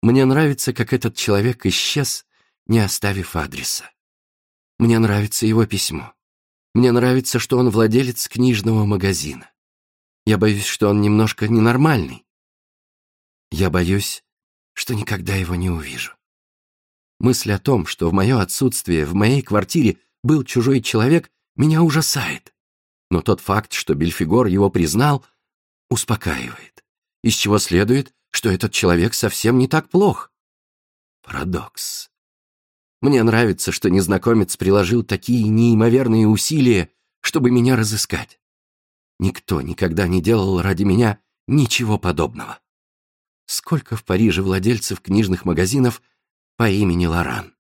Мне нравится, как этот человек исчез, не оставив адреса. Мне нравится его письмо. Мне нравится, что он владелец книжного магазина. Я боюсь, что он немножко ненормальный. Я боюсь, что никогда его не увижу. Мысль о том, что в мое отсутствие в моей квартире был чужой человек, меня ужасает. Но тот факт, что Бельфигор его признал, успокаивает. Из чего следует, что этот человек совсем не так плох. Парадокс. Мне нравится, что незнакомец приложил такие неимоверные усилия, чтобы меня разыскать. Никто никогда не делал ради меня ничего подобного. Сколько в Париже владельцев книжных магазинов по имени Лоран?